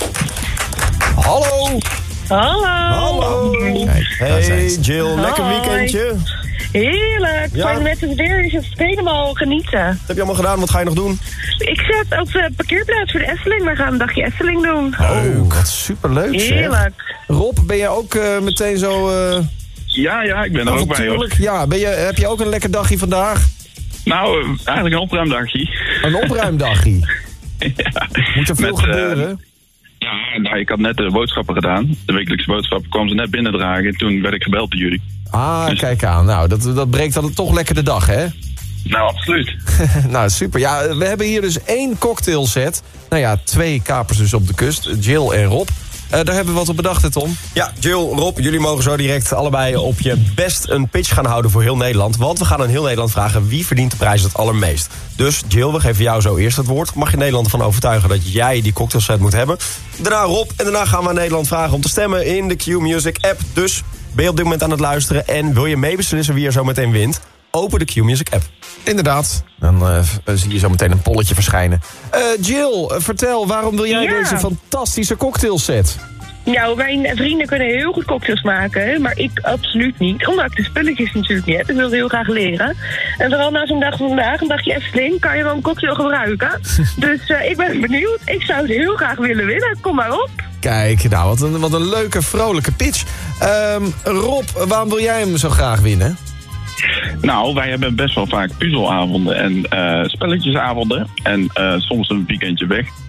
Hallo. Hallo. Hallo. Kijk, hey Jill, lekker Hoi. weekendje. Heerlijk. Ja. Maar met het weer is het helemaal genieten. Wat heb je allemaal gedaan? Wat ga je nog doen? Ik zet op de parkeerplaats voor de Efteling. We gaan een dagje Efteling doen. Oh, wat superleuk zeg. Heerlijk. Rob, ben jij ook uh, meteen zo... Uh, ja, ja, ik ben er ook bij hoor. Ja, ben je, heb je ook een lekker dagje vandaag? Nou, uh, eigenlijk een opruimdagje. Een opruimdagje? Ja. Moet er veel Met, gebeuren? Uh, ja, nou, ik had net de boodschappen gedaan. De wekelijkse boodschappen kwam ze net binnendragen. En toen werd ik gebeld door jullie. Ah, Dus- kijk aan. Nou, dat, dat breekt dan toch lekker de dag, hè? Nou, absoluut. Nou, super. Ja, we hebben hier dus één cocktailset. Nou ja, twee kapers dus op de kust. Jill en Rob. Uh, daar hebben we wat op bedacht, hè, Tom? Ja, Jill, Rob, jullie mogen zo direct allebei op je best een pitch gaan houden voor heel Nederland. Want we gaan aan heel Nederland vragen wie verdient de prijs het allermeest. Dus Jill, we geven jou zo eerst het woord. Mag je Nederland ervan overtuigen dat jij die cocktailset moet hebben. Daarna Rob en daarna gaan we aan Nederland vragen om te stemmen in de Q-Music app. Dus ben je op dit moment aan het luisteren en wil je meebeslissen wie er zo meteen wint? Open de Q-Music app. Inderdaad. Dan uh, zie je zo meteen een polletje verschijnen. Uh, Jill, uh, vertel, waarom wil jij Ja. deze fantastische cocktailset? Nou, mijn vrienden kunnen heel goed cocktails maken, maar ik absoluut niet. Omdat ik de spulletjes natuurlijk niet heb. Ik wil het heel graag leren. En vooral na zo'n dag van vandaag, een dagje Efteling, kan je wel een cocktail gebruiken. Dus uh, ik ben benieuwd. Ik zou het heel graag willen winnen. Kom maar op. Kijk, nou, wat een, wat een leuke, vrolijke pitch. Um, Rob, waarom wil jij hem zo graag winnen? Nou, wij hebben best wel vaak puzzelavonden en uh, spelletjesavonden. En uh, soms een weekendje weg.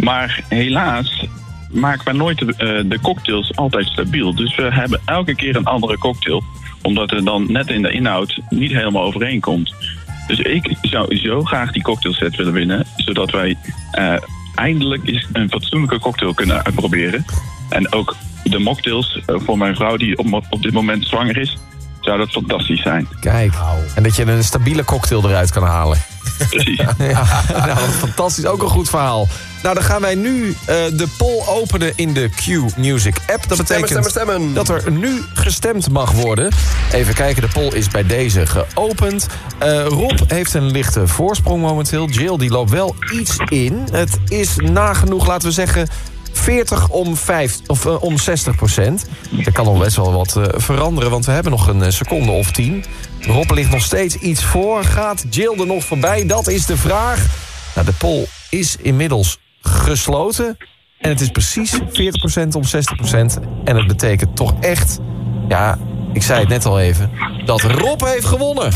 Maar helaas maken wij nooit de, uh, de cocktails altijd stabiel. Dus we hebben elke keer een andere cocktail. Omdat er dan net in de inhoud niet helemaal overeenkomt. Dus ik zou zo graag die cocktailset willen winnen. Zodat wij uh, eindelijk eens een fatsoenlijke cocktail kunnen uitproberen. En ook de mocktails uh, voor mijn vrouw die op, op dit moment zwanger is. Zou dat fantastisch zijn. Kijk, en dat je een stabiele cocktail eruit kan halen. Precies. Ja, nou, fantastisch. Ook een goed verhaal. Nou, dan gaan wij nu uh, de poll openen in de Q-Music app. Dat betekent stemmen, stemmen, stemmen. dat er nu gestemd mag worden. Even kijken, de poll is bij deze geopend. Uh, Rob heeft een lichte voorsprong momenteel. Jill die loopt wel iets in. Het is nagenoeg, laten we zeggen, veertig om, vijf, of, uh, om zestig procent. Er kan nog best wel wat uh, veranderen, want we hebben nog een uh, seconde of tien. Rob ligt nog steeds iets voor. Gaat Jill er nog voorbij? Dat is de vraag. Nou, de poll is inmiddels gesloten. En het is precies veertig procent om zestig procent. En het betekent toch echt, ja, ik zei het net al even, dat Rob heeft gewonnen.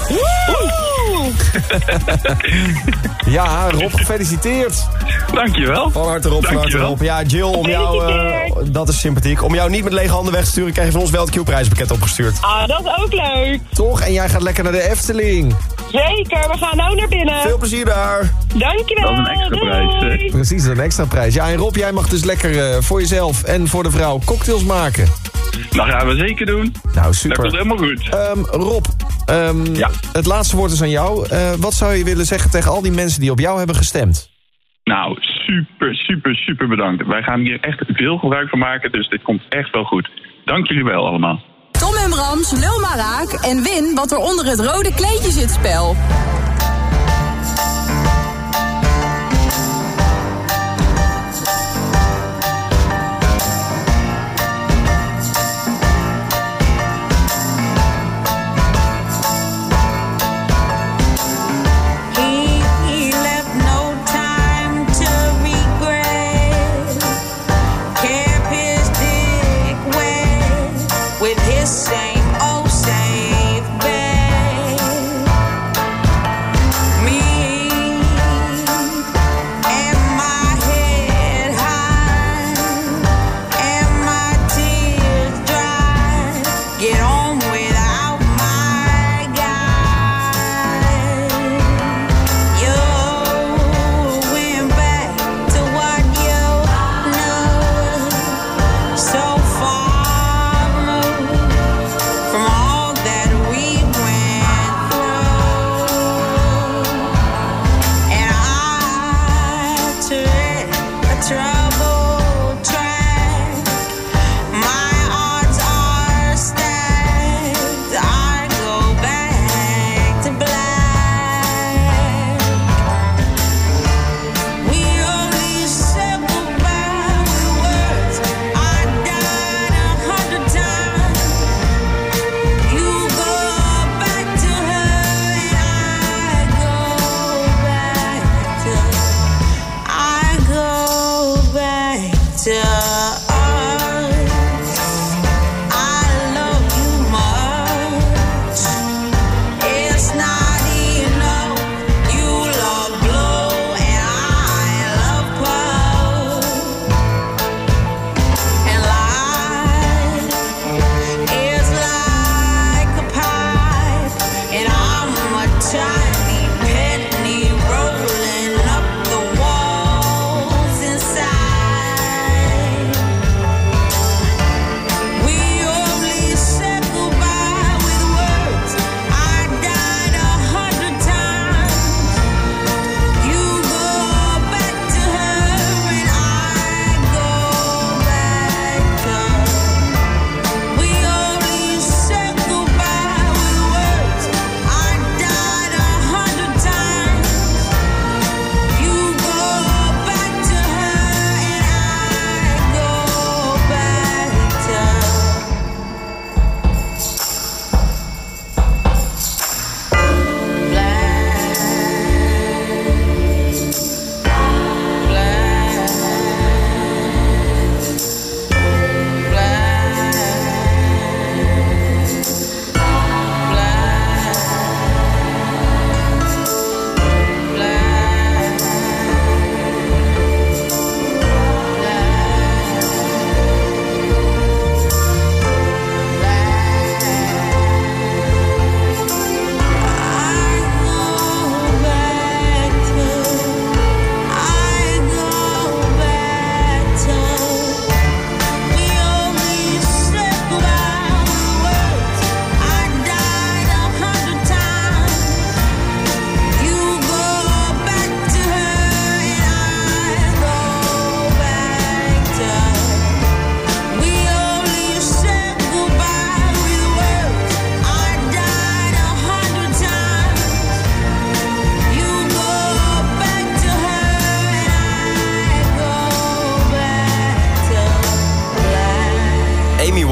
Ja, Rob, gefeliciteerd. Dankjewel. Van harte Rob, van harte Rob. Ja, Jill, om jou, uh, dat is sympathiek. Om jou niet met lege handen weg te sturen, krijg je van ons wel het Q-prijzenpakket opgestuurd. Ah, dat is ook leuk. Toch? En jij gaat lekker naar de Efteling. Zeker, we gaan nou naar binnen. Veel plezier daar. Dankjewel. Dat is een extra prijs. Hè? Precies, een extra prijs. Ja, en Rob, jij mag dus lekker uh, voor jezelf en voor de vrouw cocktails maken. Dat gaan we zeker doen. Nou, super. Dat komt helemaal goed. Um, Rob, um, ja. het laatste woord is aan jou. Uh, wat zou je willen zeggen tegen al die mensen die op jou hebben gestemd? Nou, super, super, super bedankt. Wij gaan hier echt veel gebruik van maken, dus dit komt echt wel goed. Dank jullie wel allemaal. Tom en Brams, lul maar raak en win wat er onder het rode kleedje zit spel. Same old same bed.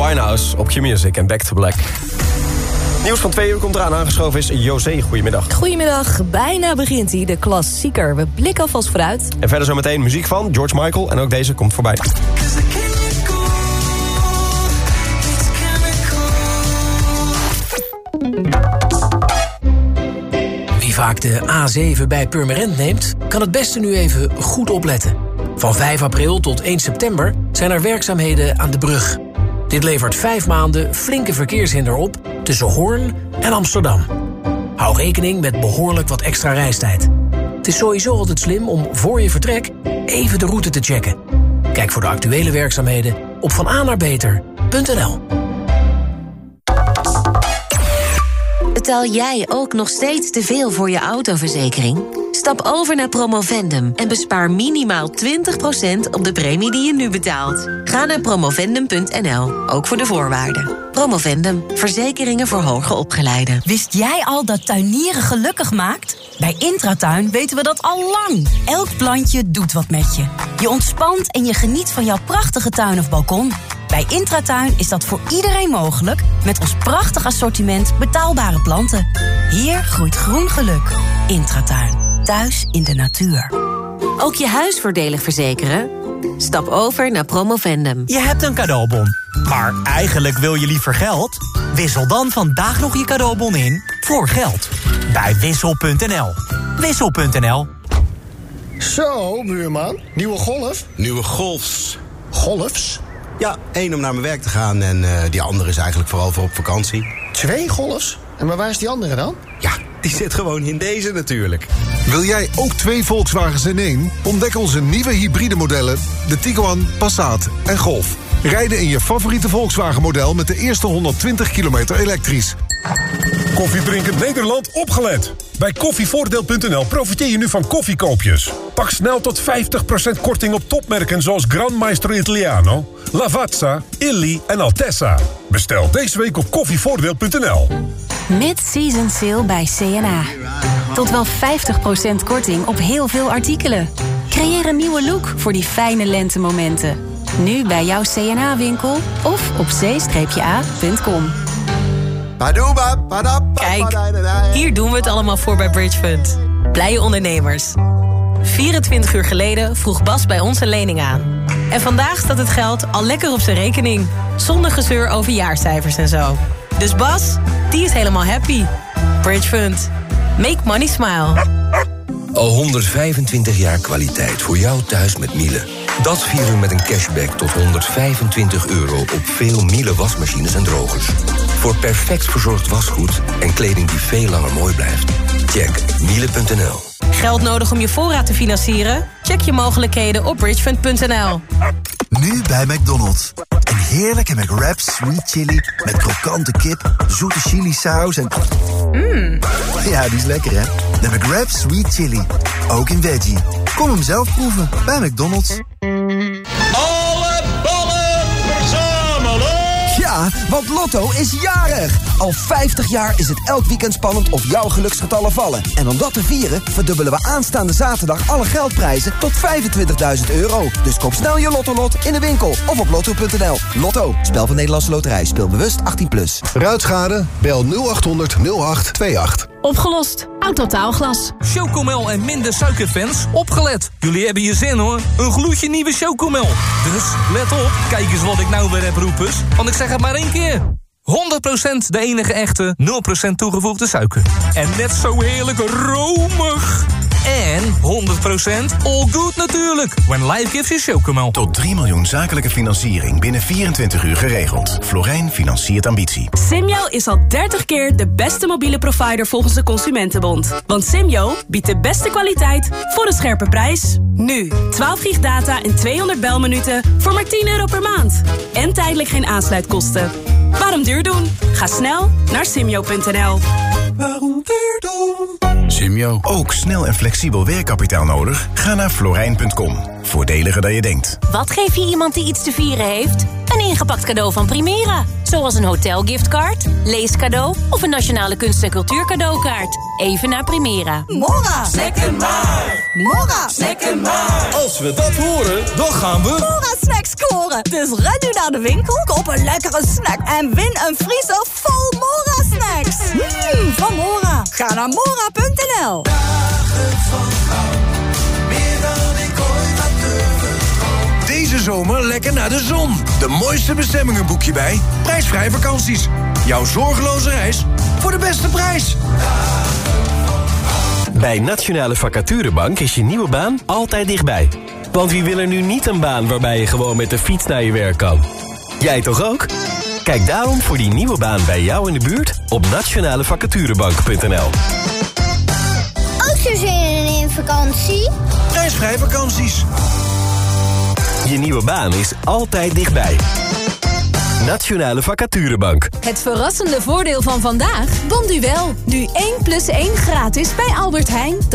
Winehouse op Q-Music en Back to Black. Nieuws van twee uur komt eraan. Aangeschoven is José. Goedemiddag. Goedemiddag. Bijna begint hij, de klassieker. We blikken alvast vooruit. En verder zometeen muziek van George Michael. En ook deze komt voorbij. Wie vaak de A zeven bij Purmerend neemt, kan het beste nu even goed opletten. Van vijf april tot één september zijn er werkzaamheden aan de brug. Dit levert vijf maanden flinke verkeershinder op tussen Hoorn en Amsterdam. Hou rekening met behoorlijk wat extra reistijd. Het is sowieso altijd slim om voor je vertrek even de route te checken. Kijk voor de actuele werkzaamheden op van a naar beter punt n l. Betaal jij ook nog steeds te veel voor je autoverzekering? Stap over naar Promovendum en bespaar minimaal twintig procent op de premie die je nu betaalt. Ga naar promovendum punt n l, ook voor de voorwaarden. Promovendum, verzekeringen voor hoger opgeleiden. Wist jij al dat tuinieren gelukkig maakt? Bij Intratuin weten we dat al lang. Elk plantje doet wat met je. Je ontspant en je geniet van jouw prachtige tuin of balkon. Bij Intratuin is dat voor iedereen mogelijk met ons prachtig assortiment betaalbare planten. Hier groeit groen geluk. Intratuin. Thuis in de natuur. Ook je huis voordelig verzekeren? Stap over naar Promovendum. Je hebt een cadeaubon, maar eigenlijk wil je liever geld? Wissel dan vandaag nog je cadeaubon in voor geld. Bij wissel punt n l. wissel punt n l. Zo, buurman. Nieuwe Golf? Nieuwe Golfs. Golfs? Ja, één om naar mijn werk te gaan en uh, die andere is eigenlijk vooral voor op vakantie. Twee Golfs? En maar waar is die andere dan? Ja, die zit gewoon in deze natuurlijk. Wil jij ook twee Volkswagens in één? Ontdek onze nieuwe hybride modellen, de Tiguan, Passat en Golf. Rijden in je favoriete Volkswagen model met de eerste honderdtwintig kilometer elektrisch. Koffiedrinkend Nederland opgelet. Bij koffievoordeel punt n l profiteer je nu van koffiekoopjes. Pak snel tot vijftig procent korting op topmerken zoals Gran Maestro Italiano, Lavazza, Illy en Altessa. Bestel deze week op koffievoordeel punt n l. Mid-season sale bij C en A. Tot wel vijftig procent korting op heel veel artikelen. Creëer een nieuwe look voor die fijne lentemomenten. Nu bij jouw C en A-winkel of op c a punt com. Kijk, hier doen we het allemaal voor bij Bridge Fund. Blije ondernemers. vierentwintig uur geleden vroeg Bas bij ons een lening aan. En vandaag staat het geld al lekker op zijn rekening. Zonder gezeur over jaarcijfers en zo. Dus Bas, die is helemaal happy. Bridge Fund. Make money smile. Al honderdvijfentwintig jaar kwaliteit voor jou thuis met Miele. Dat vieren we met een cashback tot honderdvijfentwintig euro op veel Miele wasmachines en drogers. Voor perfect verzorgd wasgoed en kleding die veel langer mooi blijft. Check miele punt n l. Geld nodig om je voorraad te financieren? Check je mogelijkheden op bridgefund punt n l. Nu bij McDonald's. Een heerlijke McWrap sweet chili met krokante kip, zoete chili-saus en... Mm. Ja, die is lekker, hè? De McWrap sweet chili. Ook in veggie. Kom hem zelf proeven bij McDonald's. Alle ballen verzamelen! Ja, want Lotto is jarig! Al vijftig jaar is het elk weekend spannend of jouw geluksgetallen vallen. En om dat te vieren verdubbelen we aanstaande zaterdag alle geldprijzen tot vijfentwintigduizend euro. Dus koop snel je Lotto-lot in de winkel of op lotto punt n l. Lotto, spel van Nederlandse Loterij. Speel bewust achttien plus. Ruitschade? Bel nul acht honderd nul acht tweeëntwintig. Opgelost. Autotaalglas. Chocomel en minder suikerfans, opgelet. Jullie hebben je zin hoor. Een gloedje nieuwe Chocomel. Dus let op, kijk eens wat ik nou weer heb roepers. Want ik zeg het maar één keer. honderd procent de enige echte, nul procent toegevoegde suiker. En net zo heerlijk romig. En honderd procent all good natuurlijk. When life gives you Chocomel. Tot drie miljoen zakelijke financiering binnen vierentwintig uur geregeld. Florijn financiert ambitie. Simyo is al dertig keer de beste mobiele provider volgens de Consumentenbond. Want Simyo biedt de beste kwaliteit voor een scherpe prijs. Nu, twaalf gig data en tweehonderd belminuten voor maar tien euro per maand. En tijdelijk geen aansluitkosten. Waarom duur doen? Ga snel naar simyo punt n l. Simyo. Ook snel en flexibel werkkapitaal nodig? Ga naar florijn punt com. Voordeliger dan je denkt. Wat geef je iemand die iets te vieren heeft? Een ingepakt cadeau van Primera. Zoals een hotelgiftcard, leescadeau of een nationale kunst- en cultuurcadeaukaart. Even naar Primera. Mora! Snacken maar! Mora! Snacken maar! Als we dat horen, dan gaan we... Mora snacks scoren! Dus ren nu naar de winkel, koop een lekkere snack en win een vriezer vol Mora snacks. Mmm, van Mora. Ga naar mora punt n l. Deze zomer lekker naar de zon. De mooiste bestemmingen boek je bij Prijsvrij Vakanties. Jouw zorgeloze reis voor de beste prijs. Bij Nationale Vacaturebank is je nieuwe baan altijd dichtbij. Want wie wil er nu niet een baan waarbij je gewoon met de fiets naar je werk kan? Jij toch ook? Kijk daarom voor die nieuwe baan bij jou in de buurt op nationale vacaturebank punt n l. Ook zo zin in vakantie? Prijsvrij Vakanties. Je nieuwe baan is altijd dichtbij. Nationale Vacaturebank. Het verrassende voordeel van vandaag? Bonduel. Nu één plus één gratis bij Albert Heijn.